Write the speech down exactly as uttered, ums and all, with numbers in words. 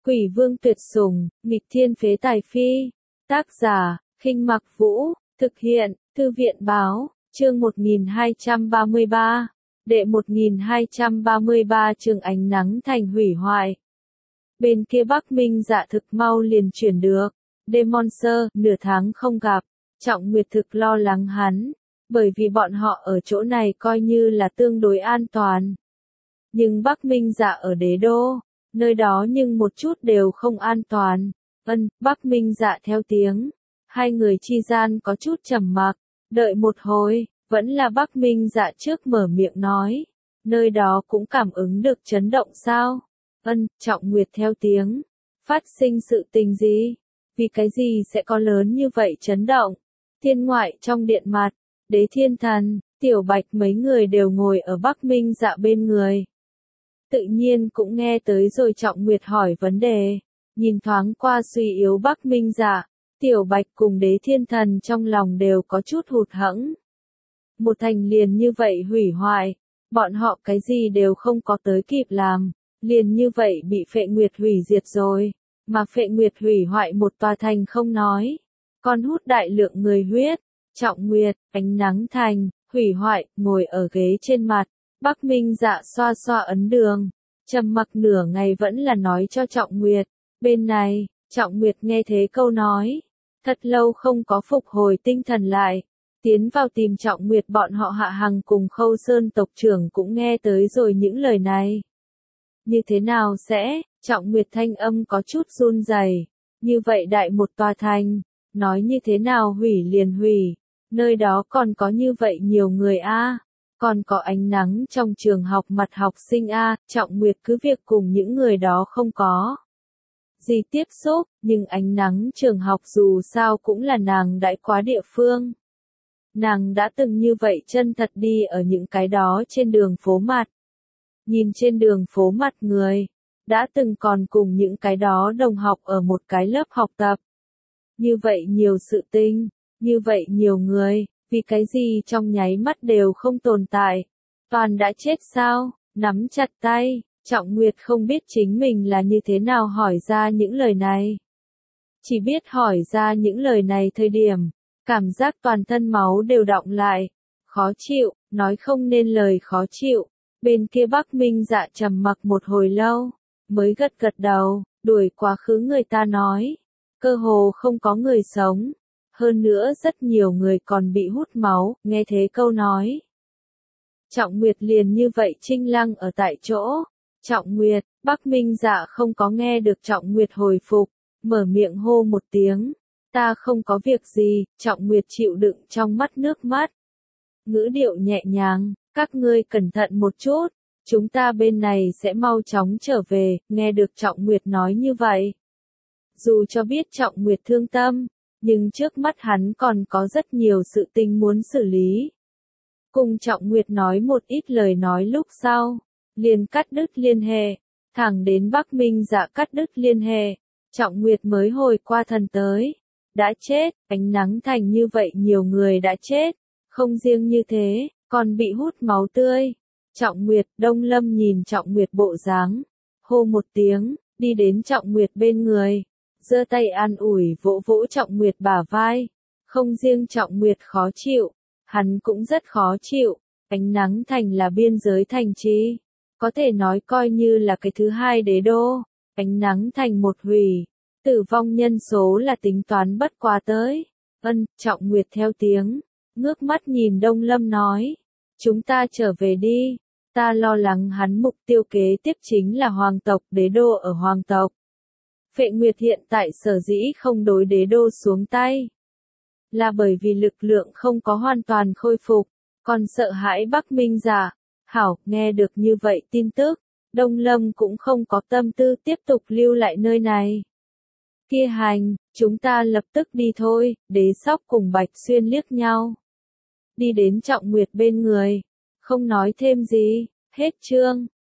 Quỷ vương tuyệt sủng, nghịch thiên phế tài phi. Tác giả, Khinh Mặc Vũ, thực hiện, Thư viện báo, chương một nghìn hai trăm ba mươi ba. Đệ một nghìn hai trăm ba mươi ba chương ánh nắng thành hủy hoại. Bên kia Bắc Minh Dạ thực mau liền chuyển được. Demon Sơ, nửa tháng không gặp, Trọng Nguyệt thực lo lắng hắn, bởi vì bọn họ ở chỗ này coi như là tương đối an toàn. Nhưng Bắc Minh Dạ ở đế đô, nơi đó nhưng một chút đều không an toàn. Ân, Bắc Minh Dạ theo tiếng. Hai người chi gian có chút trầm mặc, đợi một hồi, vẫn là Bắc Minh Dạ trước mở miệng nói. Nơi đó cũng cảm ứng được chấn động sao? Ân, Trọng Nguyệt theo tiếng. Phát sinh sự tình gì? Vì cái gì sẽ có lớn như vậy chấn động? Thiên ngoại trong điện mặt, Đế Thiên Thần, Tiểu Bạch mấy người đều ngồi ở Bắc Minh Dạ bên người. Tự nhiên cũng nghe tới rồi Trọng Nguyệt hỏi vấn đề. Nhìn thoáng qua suy yếu Bắc Minh Dạ, Tiểu Bạch cùng Đế Thiên Thần trong lòng đều có chút hụt hẫng. Một thành liền như vậy hủy hoại, bọn họ cái gì đều không có tới kịp làm, liền như vậy bị Phệ Nguyệt hủy diệt rồi, mà Phệ Nguyệt hủy hoại một tòa thành không nói, còn hút đại lượng người huyết. Trọng Nguyệt, ánh nắng thành, hủy hoại, ngồi ở ghế trên mặt, Bắc Minh Dạ xoa xoa ấn đường, trầm mặc nửa ngày vẫn là nói cho Trọng Nguyệt. Bên này, Trọng Nguyệt nghe thế câu nói, thật lâu không có phục hồi tinh thần lại, tiến vào tìm Trọng Nguyệt bọn họ Hạ Hằng cùng Khâu Sơn tộc trưởng cũng nghe tới rồi những lời này. Như thế nào sẽ, Trọng Nguyệt thanh âm có chút run rẩy, như vậy đại một tòa thành, nói như thế nào hủy liền hủy, nơi đó còn có như vậy nhiều người a, còn có ánh nắng trong trường học mặt học sinh a, Trọng Nguyệt cứ việc cùng những người đó không có gì tiếp xúc, nhưng ánh nắng trường học dù sao cũng là nàng đãi quá địa phương. Nàng đã từng như vậy chân thật đi ở những cái đó trên đường phố mặt. Nhìn trên đường phố mặt người, đã từng còn cùng những cái đó đồng học ở một cái lớp học tập. Như vậy nhiều sự tình, như vậy nhiều người, vì cái gì trong nháy mắt đều không tồn tại. Toàn đã chết sao, nắm chặt tay. Trọng Nguyệt không biết chính mình là như thế nào hỏi ra những lời này. Chỉ biết hỏi ra những lời này thời điểm, cảm giác toàn thân máu đều đọng lại, khó chịu, nói không nên lời khó chịu. Bên kia Bắc Minh Dạ trầm mặc một hồi lâu, mới gật gật đầu, đuổi quá khứ người ta nói. Cơ hồ không có người sống, hơn nữa rất nhiều người còn bị hút máu, nghe thế câu nói. Trọng Nguyệt liền như vậy trinh lăng ở tại chỗ. Trọng Nguyệt, Bắc Minh Dạ không có nghe được Trọng Nguyệt hồi phục, mở miệng hô một tiếng, ta không có việc gì. Trọng Nguyệt chịu đựng trong mắt nước mắt. Ngữ điệu nhẹ nhàng, các ngươi cẩn thận một chút, chúng ta bên này sẽ mau chóng trở về, nghe được Trọng Nguyệt nói như vậy. Dù cho biết Trọng Nguyệt thương tâm, nhưng trước mắt hắn còn có rất nhiều sự tình muốn xử lý. Cùng Trọng Nguyệt nói một ít lời nói lúc sau, liền cắt đứt liên hệ, thẳng đến Bắc Minh Dạ cắt đứt liên hệ, Trọng Nguyệt mới hồi qua thần tới. Đã chết, ánh nắng thành như vậy nhiều người đã chết, không riêng như thế, còn bị hút máu tươi. Trọng Nguyệt, Đông Lâm nhìn Trọng Nguyệt bộ dáng, hô một tiếng, đi đến Trọng Nguyệt bên người, giơ tay an ủi vỗ vỗ Trọng Nguyệt bả vai. Không riêng Trọng Nguyệt khó chịu, hắn cũng rất khó chịu. Ánh nắng thành là biên giới thành trì, có thể nói coi như là cái thứ hai đế đô. Ánh nắng thành một hủy, tử vong nhân số là tính toán bất quá tới. Ân, Trọng Nguyệt theo tiếng, ngước mắt nhìn Đông Lâm nói, chúng ta trở về đi. Ta lo lắng hắn mục tiêu kế tiếp chính là hoàng tộc, đế đô ở hoàng tộc. Phệ Nguyệt hiện tại sở dĩ không đối đế đô xuống tay, là bởi vì lực lượng không có hoàn toàn khôi phục, còn sợ hãi Bắc Minh Dạ. Hảo, nghe được như vậy tin tức, Đông Lâm cũng không có tâm tư tiếp tục lưu lại nơi này. Kia hành, chúng ta lập tức đi thôi. Đế Sóc cùng Bạch Xuyên liếc nhau, đi đến Trọng Nguyệt bên người, không nói thêm gì. Hết chương.